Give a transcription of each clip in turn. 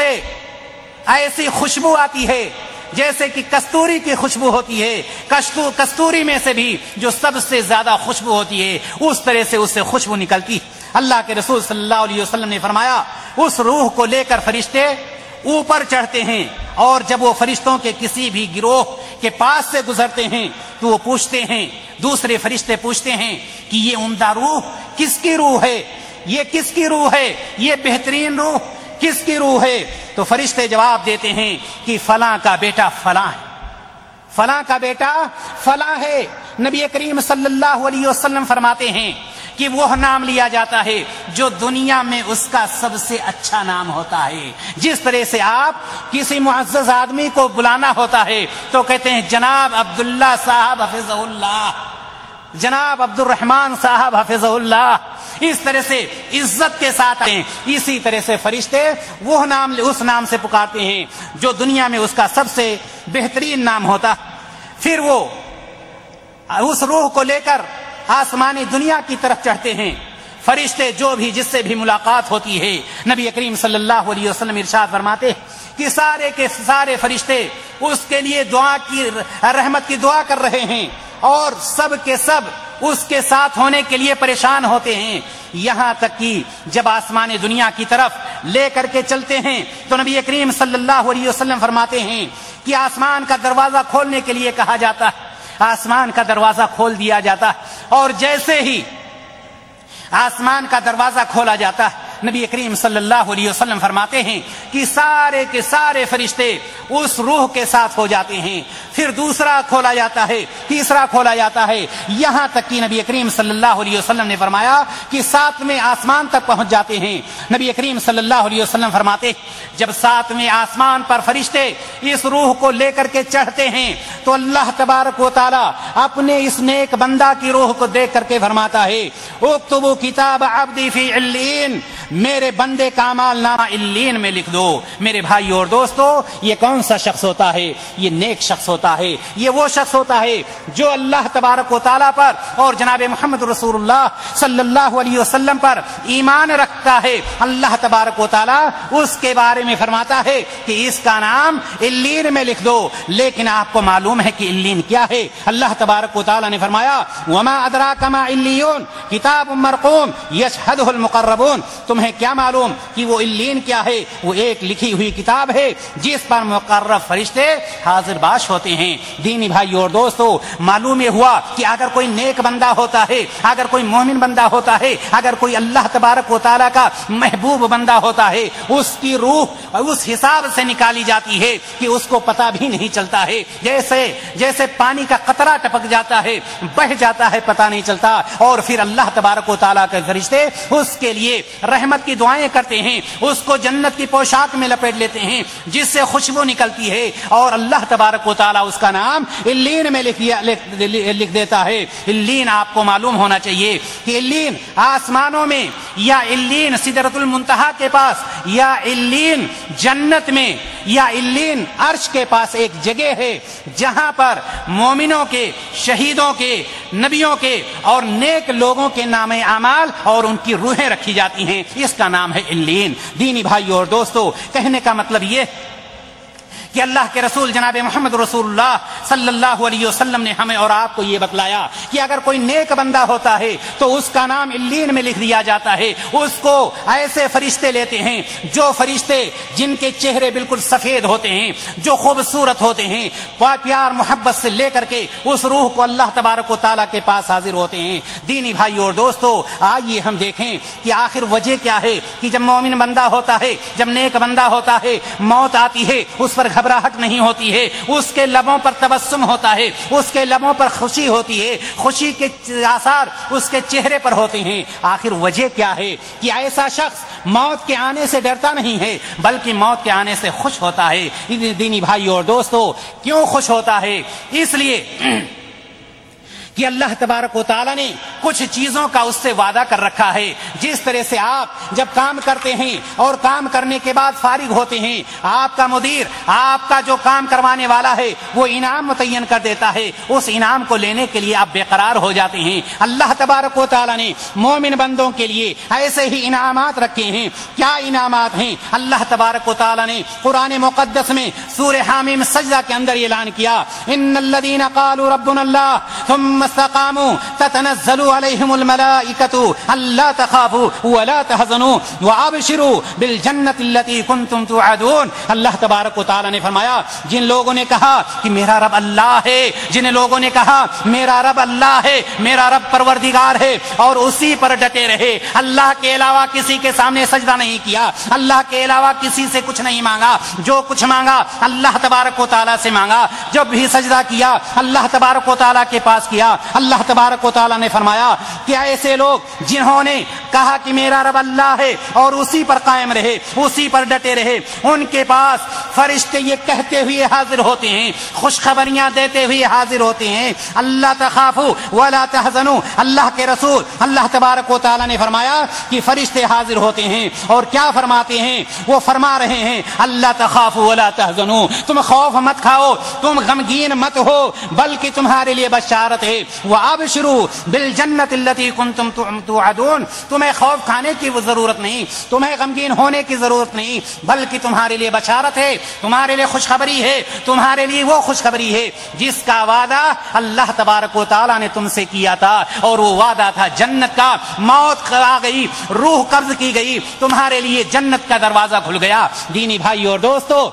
ایسی خوشبو آتی ہے جیسے کہ کستوری کی خوشبو ہوتی ہے، کستوری میں سے بھی جو سب سے زیادہ خوشبو ہوتی ہے اس طرح سے اس سے خوشبو نکلتی. اللہ کے رسول صلی اللہ علیہ وسلم نے فرمایا اس روح کو لے کر فرشتے اوپر چڑھتے ہیں، اور جب وہ فرشتوں کے کسی بھی گروہ کے پاس سے گزرتے ہیں تو وہ پوچھتے ہیں، دوسرے فرشتے پوچھتے ہیں کہ یہ عمدہ روح کس کی روح ہے، یہ کس کی روح ہے، یہ بہترین روح کس کی روح ہے؟ تو فرشتے جواب دیتے ہیں کہ فلاں کا بیٹا فلاں ہے، فلاں کا بیٹا فلاں ہے. نبی کریم صلی اللہ علیہ وسلم فرماتے ہیں کہ وہ نام لیا جاتا ہے جو دنیا میں اس کا سب سے اچھا نام ہوتا ہے. جس طرح سے آپ کسی معزز آدمی کو بلانا ہوتا ہے تو کہتے ہیں جناب عبداللہ صاحب حفظہ اللہ، جناب عبد الرحمن صاحب حفظہ اللہ. اس طرح سے عزت کے ساتھ ہیں. اسی طرح سے فرشتے وہ نام اس نام سے پکارتے ہیں جو دنیا میں اس کا سب سے بہترین نام ہوتا. پھر وہ اس روح کو لے کر آسمانی دنیا کی طرف چڑھتے ہیں. فرشتے جو بھی جس سے بھی ملاقات ہوتی ہے، نبی کریم صلی اللہ علیہ وسلم ارشاد فرماتے کہ سارے کے سارے فرشتے اس کے لیے دعا کی رحمت کی دعا کر رہے ہیں، اور سب کے سب اس کے ساتھ ہونے کے لیے پریشان ہوتے ہیں. یہاں تک کہ جب آسمان دنیا کی طرف لے کر کے چلتے ہیں تو نبی کریم صلی اللہ علیہ وسلم فرماتے ہیں کہ آسمان کا دروازہ کھولنے کے لیے کہا جاتا ہے، آسمان کا دروازہ کھول دیا جاتا ہے، اور جیسے ہی آسمان کا دروازہ کھولا جاتا ہے نبی کریم صلی اللہ علیہ وسلم فرماتے ہیں کہ سارے کے سارے فرشتے اس روح کے ساتھ ہو جاتے ہیں. پھر دوسرا کھولا جاتا ہے، تیسرا کھولا جاتا ہے، یہاں تک کہ نبی کریم صلی اللہ علیہ وسلم نے فرمایا کہ 7ویں آسمان تک پہنچ جاتے ہیں. نبی کریم صلی اللہ علیہ وسلم فرماتے جب 7ویں آسمان پر فرشتے اس روح کو لے کر کے چڑھتے ہیں تو اللہ تبارک و تعالی اپنے اس نیک بندہ کی روح کو دیکھ کر کے فرماتا ہے اکتبوا کتاب عبدی فی علین، میرے بندے کا اعمال نامہ علین میں لکھ دو. میرے بھائی اور دوستو، یہ کون سا شخص ہوتا ہے؟ یہ نیک شخص ہوتا ہے. یہ وہ شخص ہوتا ہے جو اللہ تبارک و تعالیٰ پر اور جناب محمد رسول اللہ صلی اللہ علیہ وسلم پر ایمان رکھتا ہے. اللہ تبارک و تعالیٰ اس کے بارے میں فرماتا ہے کہ اس کا نام علین میں لکھ دو. لیکن آپ کو معلوم ہے کہ علین کیا ہے؟ اللہ تبارک و تعالیٰ نے فرمایا وما ادراک ما علیون کتاب مرقوم یشہدہ المقربون. تمہیں کیا معلوم کہ وہ علین کیا ہے؟ وہ ایک لکھی ہوئی کتاب ہے جس پر مقرب فرشتے حاضر باش ہوتے ہیں. دینی بھائی اور دوستو، معلوم یہ ہوا کہ اگر کوئی نیک بندہ ہوتا ہے، اگر کوئی مومن بندہ ہوتا ہے، اگر کوئی اللہ تبارک و تعالیٰ کا محبوب بندہ ہوتا ہے، اس کی روح اس حساب سے نکالی جاتی ہے کہ اس کو پتہ بھی نہیں چلتا ہے. جیسے پانی کا قطرہ ٹپک جاتا ہے، بہہ جاتا ہے، پتہ نہیں چلتا. اور پھر اللہ تبارک و تعالیٰ کے فرشتے اس کے لیے رحمت کی دعائیں کرتے ہیں، اس کو جنت کی پوشاک میں لپیٹ لیتے ہیں جس سے خوشبو نکلتی ہے، اور اللہ تبارک و تعالیٰ اس کا نام علین میں لکھ دیتا ہے. علین آپ کو معلوم ہونا چاہیے کہ علین آسمانوں میں، یا علین سدرۃ المنتہا کے پاس، یا علین جنت میں، یا علین عرش کے پاس ایک جگہ ہے جہاں پر مومنوں کے، شہیدوں کے، نبیوں کے اور نیک لوگوں کے نام اعمال اور ان کی روحیں رکھی جاتی ہیں. اس کا نام ہے علین. دینی بھائیو اور دوستو، کہنے کا مطلب یہ کہ اللہ کے رسول جناب محمد رسول اللہ صلی اللہ علیہ وسلم نے ہمیں اور آپ کو یہ بتلایا کہ اگر کوئی نیک بندہ ہوتا ہے تو اس کا نام علین میں لکھ دیا جاتا ہے. اس کو ایسے فرشتے لیتے ہیں جو فرشتے جن کے چہرے بالکل سفید ہوتے ہیں، جو خوبصورت ہوتے ہیں، پیار محبت سے لے کر کے اس روح کو اللہ تبارک و تعالیٰ کے پاس حاضر ہوتے ہیں. دینی بھائی اور دوستو، آئیے ہم دیکھیں کہ آخر وجہ کیا ہے کہ جب مومن بندہ ہوتا ہے، جب نیک بندہ ہوتا ہے، موت آتی ہے، اس پر گھبراہٹ نہیں ہوتی ہے، اس کے لبوں پر تبسم ہوتا ہے، اس کے لبوں پر خوشی ہوتی ہے، خوشی کے آثار اس کے چہرے پر ہوتے ہیں. آخر وجہ کیا ہے کہ ایسا شخص موت کے آنے سے ڈرتا نہیں ہے بلکہ موت کے آنے سے خوش ہوتا ہے. دینی بھائی اور دوستو، کیوں خوش ہوتا ہے؟ اس لیے کہ اللہ تبارک و تعالیٰ نے کچھ چیزوں کا اس سے وعدہ کر رکھا ہے. جس طرح سے آپ جب کام کرتے ہیں اور کام کرنے کے بعد فارغ ہوتے ہیں، آپ کا مدیر آپ کا جو کام کروانے والا ہے وہ انعام متعین کر دیتا ہے، اس انعام کو لینے کے لیے آپ بے قرار ہو جاتے ہیں. اللہ تبارک و تعالیٰ نے مومن بندوں کے لیے ایسے ہی انعامات رکھے ہیں. کیا انعامات ہیں؟ اللہ تبارک و تعالیٰ نے قرآن مقدس میں سورہ حامیم سجدہ کے اندر اعلان کیا، ان الذین قالوا ربنا اللہ ثم استقاموا تتنزل علیہم الملائکۃ الا تخافوا ولا تحزنوا وابشروا بالجنۃ التي کنتم توعدون. اللہ تبارک و تعالیٰ نے فرمایا جن لوگوں نے کہا کہ میرا رب اللہ ہے، جن لوگوں نے کہا میرا رب اللہ ہے، میرا رب پروردگار ہے، اور اسی پر ڈٹے رہے، اللہ کے علاوہ کسی کے سامنے سجدہ نہیں کیا، اللہ کے علاوہ کسی سے کچھ نہیں مانگا، جو کچھ مانگا اللہ تبارک و تعالیٰ سے مانگا، جب بھی سجدہ کیا اللہ تبارک و تعالیٰ کے پاس کیا. اللہ تبارک و تعالیٰ نے فرمایا کہ ایسے لوگ جنہوں نے کہا کہ میرا رب اللہ ہے اور اسی پر قائم رہے، اسی پر ڈٹے رہے، ان کے پاس فرشتے یہ کہتے ہوئے حاضر ہوتے ہیں، خوشخبریاں دیتے ہوئے حاضر ہوتے ہیں، اللہ تخافوا ولا تحزنوا. اللہ کے رسول اللہ تبارک و تعالیٰ نے فرمایا کہ فرشتے حاضر ہوتے ہیں اور کیا فرماتے ہیں؟ وہ فرما رہے ہیں اللہ تخافوا ولا تحزنوا، تم خوف مت کھاؤ، تم غمگین مت ہو، بلکہ تمہارے لیے بشارت ہے. وابشروا بالجنۃ التي کنتم توعدون، تمہیں خوف کھانے کی وہ ضرورت نہیں، تمہیں غمگین ہونے کی ضرورت نہیں، بلکہ تمہارے لیے بشارت ہے، تمہارے لیے خوشخبری ہے، تمہارے لیے وہ خوشخبری ہے جس کا وعدہ اللہ تبارک و تعالیٰ نے تم سے کیا تھا، اور وہ وعدہ تھا جنت کا. موت آ گئی، روح قبض کی گئی، تمہارے لیے جنت کا دروازہ کھل گیا. دینی بھائی اور دوستو،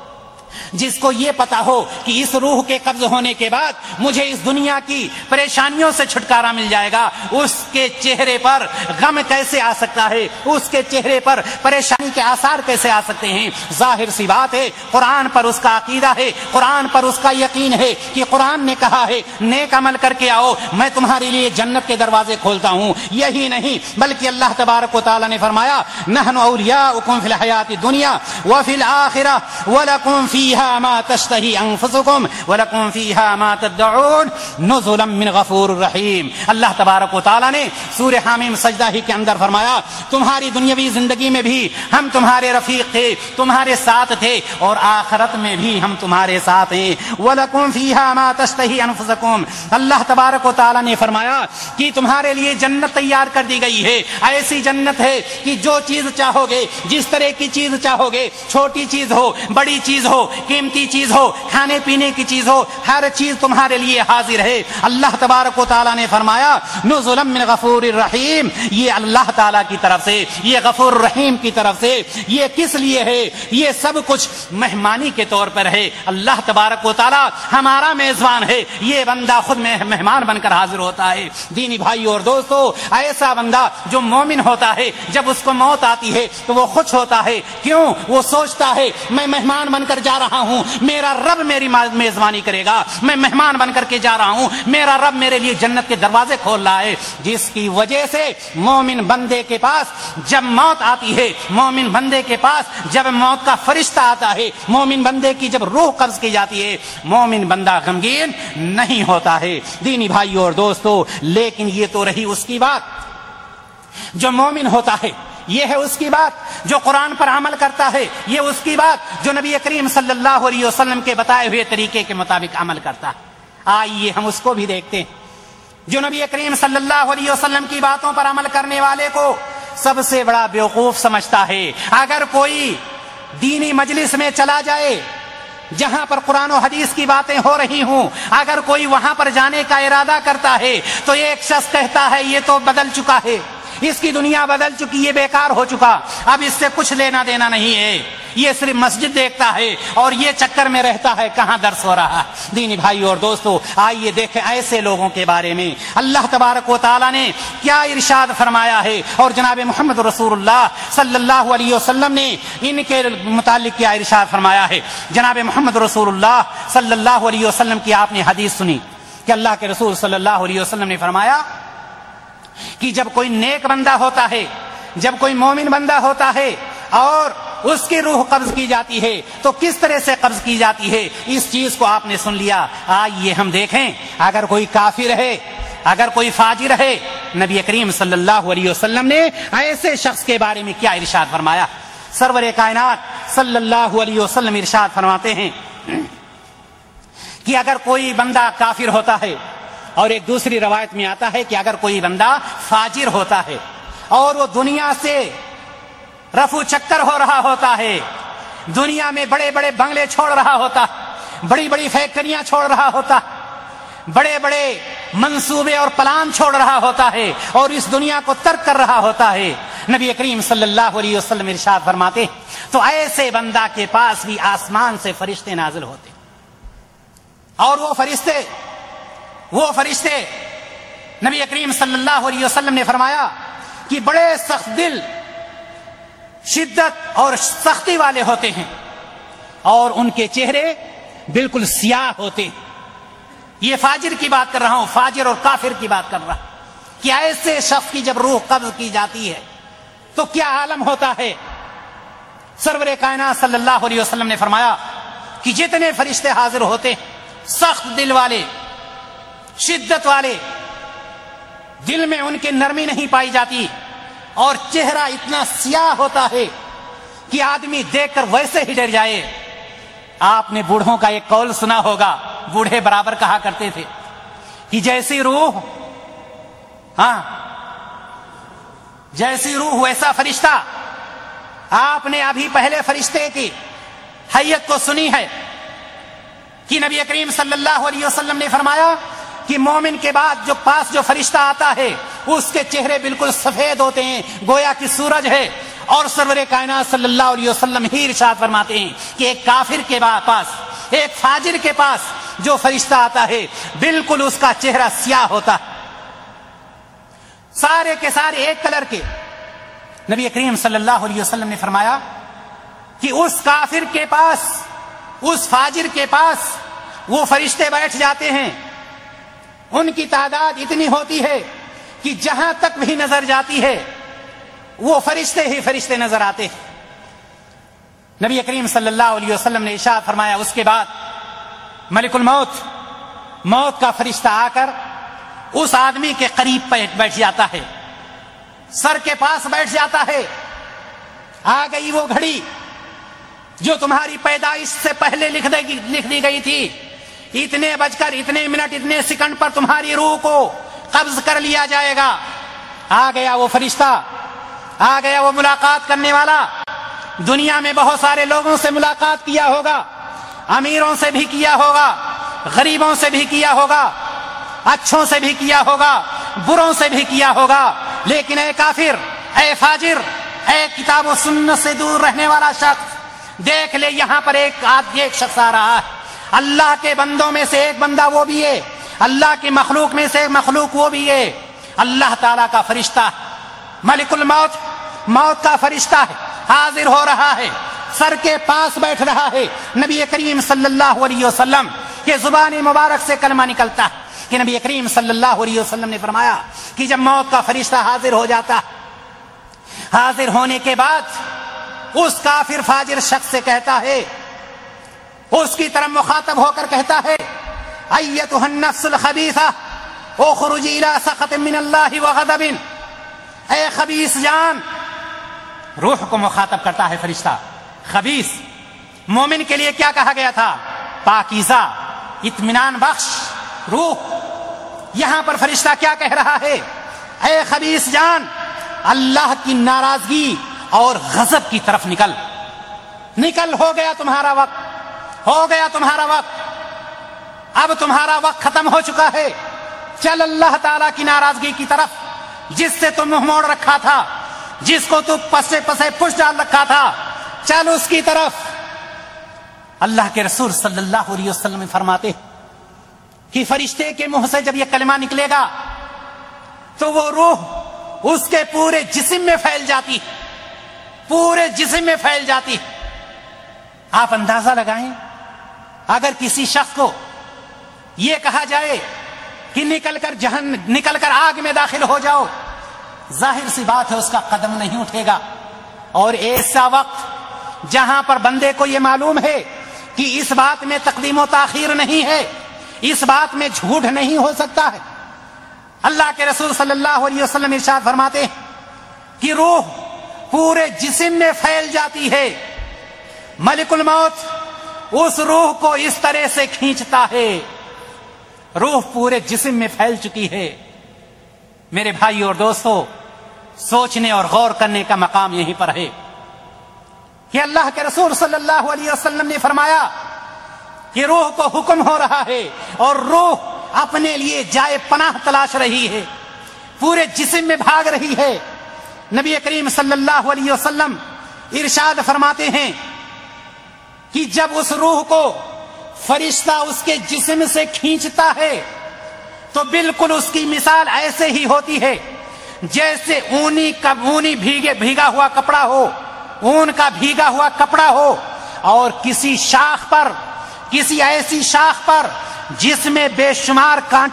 جس کو یہ پتا ہو کہ اس روح کے قبض ہونے کے بعد مجھے اس دنیا کی پریشانیوں سے چھٹکارا مل جائے گا، اس کے چہرے پر غم کیسے آ سکتا ہے، اس کے چہرے پر پریشانی کے آثار کیسے آ سکتے ہیں؟ ظاہر سی بات ہے، قرآن پر اس کا عقیدہ ہے، قرآن پر اس کا یقین ہے کہ قرآن نے کہا ہے نیک عمل کر کے آؤ، میں تمہارے لیے جنت کے دروازے کھولتا ہوں. یہی نہیں بلکہ اللہ تبارک و تعالیٰ نے فرمایا نحن اولیاؤکم فی الحیات الدنیا وفی الآخرہ ولکم فیہا ما تشتہی انفسکم ولکم فیہا ما تدعون نزلا من غفور الرحیم. اللہ تبارک و تعالیٰ نے سورہ حامیم سجدہ ہی کے اندر فرمایا تمہاری دنیاوی زندگی میں بھی ہم تمہارے رفیق تھے، تمہارے ساتھ تھے، اور آخرت میں بھی ہم تمہارے ساتھ ہیں. وَلَكُمْ فِيهَا مَا تَشْتَهِي أَنفُسُكُمْ، اللہ تبارک و تعالیٰ نے فرمایا کہ تمہارے لیے جنت تیار کر دی گئی ہے. ایسی جنت ہے کہ جو چیز چاہو گے، جس طرح کی چیز چاہو گے، چھوٹی چیز ہو، بڑی چیز ہو، قیمتی چیز ہو، کھانے پینے کی چیز ہو، ہر چیز تمہارے لیے حاضر ہے. اللہ تبارک و تعالیٰ نے فرمایا نزلا من غفور الرحیم، یہ اللہ تعالیٰ کی طرف سے، یہ غفور الرحیم کی طرف سے. یہ کس لیے ہے؟ یہ سب کچھ مہمانی کے طور پر ہے. اللہ تبارک و تعالیٰ ہمارا میزبان ہے، یہ بندہ خود میں مہمان بن کر حاضر ہوتا ہے. دینی بھائی اور دوستو، ایسا بندہ جو مومن ہوتا ہے جب اس کو موت آتی ہے تو وہ خوش ہوتا ہے. کیوں؟ وہ سوچتا ہے میں مہمان بن کر جا رہا ہوں، میرا رب میری میزبانی کرے گا، میں مہمان بن کر کے جا رہا ہوں، میرا رب میرے لیے جنت کے دروازے کھول رہا ہے. جس کی وجہ سے مومن بندے کے پاس جب موت آتی ہے، مومن بندے کے پاس جب موت کا فرشتہ آتا ہے، مومن بندے کی جب روح قبض کی جاتی ہے، مومن بندہ غمگین نہیں ہوتا ہے. دینی بھائی اور دوستو، لیکن یہ تو رہی اس کی بات جو مومن ہوتا ہے، یہ ہے اس کی بات جو قرآن پر عمل کرتا ہے، یہ اس کی بات جو نبی کریم صلی اللہ علیہ وسلم کے بتائے ہوئے طریقے کے مطابق عمل کرتا ہے. آئیے ہم اس کو بھی دیکھتے ہیں. جو نبی کریم صلی اللہ علیہ وسلم کی باتوں پر عمل کرنے والے کو سب سے بڑا بیوقوف سمجھتا ہے. اگر کوئی دینی مجلس میں چلا جائے جہاں پر قرآن و حدیث کی باتیں ہو رہی ہوں، اگر کوئی وہاں پر جانے کا ارادہ کرتا ہے تو ایک شخص کہتا ہے یہ تو بدل چکا ہے، اس کی دنیا بدل چکی، یہ بیکار ہو چکا، اب اس سے کچھ لینا دینا نہیں ہے، یہ صرف مسجد دیکھتا ہے اور یہ چکر میں رہتا ہے کہاں درس ہو رہا ہے. دینی بھائی اور دوستو، آئیے دیکھیں ایسے لوگوں کے بارے میں اللہ تبارک و تعالیٰ نے کیا ارشاد فرمایا ہے، اور جناب محمد رسول اللہ صلی اللہ علیہ وسلم نے ان کے متعلق کیا ارشاد فرمایا ہے. جناب محمد رسول اللہ صلی اللہ علیہ وسلم کی آپ نے حدیث سنی کہ اللہ کے رسول صلی اللہ علیہ وسلم نے فرمایا کہ جب کوئی نیک بندہ ہوتا ہے، جب کوئی مومن بندہ ہوتا ہے اور اس کی روح قبض کی جاتی ہے تو کس طرح سے قبض کی جاتی ہے، اس چیز کو آپ نے سن لیا. آئیے ہم دیکھیں، اگر کوئی کافر ہے اگر کوئی فاجر ہے، نبی کریم صلی اللہ علیہ وسلم نے ایسے شخص کے بارے میں کیا ارشاد فرمایا؟ سرور کائنات صلی اللہ علیہ وسلم ارشاد فرماتے ہیں کہ اگر کوئی بندہ کافر ہوتا ہے، اور ایک دوسری روایت میں آتا ہے کہ اگر کوئی بندہ فاجر ہوتا ہے اور وہ دنیا سے رفو چکر ہو رہا ہوتا ہے، دنیا میں بڑے بڑے بنگلے چھوڑ رہا ہوتا، بڑی بڑی فیکٹریاں چھوڑ رہا ہوتا، بڑے بڑے منصوبے اور پلان چھوڑ رہا ہوتا ہے اور اس دنیا کو ترک کر رہا ہوتا ہے، نبی کریم صلی اللہ علیہ وسلم ارشاد فرماتے تو ایسے بندہ کے پاس بھی آسمان سے فرشتے نازل ہوتے، اور وہ فرشتے نبی کریم صلی اللہ علیہ وسلم نے فرمایا کہ بڑے سخت دل، شدت اور سختی والے ہوتے ہیں، اور ان کے چہرے بالکل سیاہ ہوتے ہیں۔ یہ فاجر کی بات کر رہا ہوں، فاجر اور کافر کی بات کر رہا ہوں کہ ایسے شخص کی جب روح قبض کی جاتی ہے تو کیا عالم ہوتا ہے۔ سرور کائنات صلی اللہ علیہ وسلم نے فرمایا کہ جتنے فرشتے حاضر ہوتے ہیں، سخت دل والے، شدت والے، دل میں ان کے نرمی نہیں پائی جاتی، اور چہرہ اتنا سیاہ ہوتا ہے کہ آدمی دیکھ کر ویسے ہی ڈر جائے۔ آپ نے بوڑھوں کا ایک قول سنا ہوگا، بوڑھے برابر کہا کرتے تھے کہ جیسی روح ویسا فرشتہ۔ آپ نے ابھی پہلے فرشتے کی حیت کو سنی ہے کہ نبی کریم صلی اللہ علیہ وسلم نے فرمایا کہ مومن کے بعد جو پاس جو فرشتہ آتا ہے اس کے چہرے بالکل سفید ہوتے ہیں، گویا کہ سورج ہے، اور سرور کائنات صلی اللہ علیہ وسلم ہی ارشاد فرماتے ہیں کہ ایک کافر کے پاس، ایک فاجر کے پاس جو فرشتہ آتا ہے بالکل اس کا چہرہ سیاہ ہوتا ہے، سارے کے سارے ایک کلر کے۔ نبی کریم صلی اللہ علیہ وسلم نے فرمایا کہ اس کافر کے پاس، اس فاجر کے پاس وہ فرشتے بیٹھ جاتے ہیں، ان کی تعداد اتنی ہوتی ہے کہ جہاں تک بھی نظر جاتی ہے وہ فرشتے ہی فرشتے نظر آتے ہیں۔ نبی کریم صلی اللہ علیہ وسلم نے ارشاد فرمایا اس کے بعد ملک الموت، موت کا فرشتہ آ کر اس آدمی کے قریب بیٹھ جاتا ہے، سر کے پاس بیٹھ جاتا ہے۔ آ گئی وہ گھڑی جو تمہاری پیدائش سے پہلے لکھ دی گئی تھی، اتنے بج کر اتنے منٹ اتنے سیکنڈ پر تمہاری روح کو قبض کر لیا جائے گا۔ آ گیا وہ فرشتہ، آ گیا وہ ملاقات کرنے والا۔ دنیا میں بہت سارے لوگوں سے ملاقات کیا ہوگا، امیروں سے بھی کیا ہوگا، غریبوں سے بھی کیا ہوگا، اچھوں سے بھی کیا ہوگا، بروں سے بھی کیا ہوگا، لیکن اے کافر، اے فاجر، اے کتاب و سنت سے دور رہنے والا شخص، دیکھ لے یہاں پر ایک شخص آ رہا ہے، اللہ کے بندوں میں سے ایک بندہ وہ بھی ہے، اللہ کی مخلوق میں سے ایک مخلوق وہ بھی ہے، اللہ تعالیٰ کا فرشتہ ملک الموت، موت کا فرشتہ ہے، حاضر ہو رہا ہے، سر کے پاس بیٹھ رہا ہے۔ نبی کریم صلی اللہ علیہ وسلم کے زبان مبارک سے کلمہ نکلتا ہے کہ نبی کریم صلی اللہ علیہ وسلم نے فرمایا کہ جب موت کا فرشتہ حاضر ہو جاتا، حاضر ہونے کے بعد اس کافر فاجر شخص سے کہتا ہے، اس کی طرف مخاطب ہو کر کہتا ہے، ایتھا النفس الخبیثہ اخرجی الی سخط من اللہ وغضب، اے خبیث جان۔ روح کو مخاطب کرتا ہے فرشتہ، خبیث۔ مومن کے لیے کیا کہا گیا تھا؟ پاکیزہ، اطمینان بخش روح۔ یہاں پر فرشتہ کیا کہہ رہا ہے؟ اے خبیث جان، اللہ کی ناراضگی اور غضب کی طرف نکل، ہو گیا تمہارا وقت، ہو گیا تمہارا وقت، اب تمہارا وقت ختم ہو چکا ہے، چل اللہ تعالیٰ کی ناراضگی کی طرف، جس سے تم منہ موڑ رکھا تھا، جس کو تو پسے پش ڈال رکھا تھا، چل اس کی طرف۔ اللہ کے رسول صلی اللہ علیہ وسلم فرماتے کہ فرشتے کے منہ سے جب یہ کلمہ نکلے گا تو وہ روح اس کے پورے جسم میں پھیل جاتی، پورے جسم میں پھیل جاتی۔ آپ اندازہ لگائیں، اگر کسی شخص کو یہ کہا جائے کہ نکل کر آگ میں داخل ہو جاؤ، ظاہر سی بات ہے اس کا قدم نہیں اٹھے گا۔ اور ایسا وقت جہاں پر بندے کو یہ معلوم ہے کہ اس بات میں تقدیم و تاخیر نہیں ہے، اس بات میں جھوٹ نہیں ہو سکتا ہے، اللہ کے رسول صلی اللہ علیہ وسلم ارشاد فرماتے ہیں کہ روح پورے جسم میں پھیل جاتی ہے، ملک الموت اس روح کو اس طرح سے کھینچتا ہے، روح پورے جسم میں پھیل چکی ہے۔ میرے بھائی اور دوستو، سوچنے اور غور کرنے کا مقام یہیں پر ہے کہ اللہ کے رسول صلی اللہ علیہ وسلم نے فرمایا کہ روح کو حکم ہو رہا ہے اور روح اپنے لیے جائے پناہ تلاش رہی ہے، پورے جسم میں بھاگ رہی ہے۔ نبی کریم صلی اللہ علیہ وسلم ارشاد فرماتے ہیں کہ جب اس روح کو فرشتہ اس کے جسم سے کھینچتا ہے تو بالکل اس کی مثال ایسے ہی ہوتی ہے جیسے اونی بھیگا ہوا کپڑا ہو، اون کا بھیگا ہوا کپڑا ہو اور کسی ایسی شاخ پر جس میں بے شمار کانٹے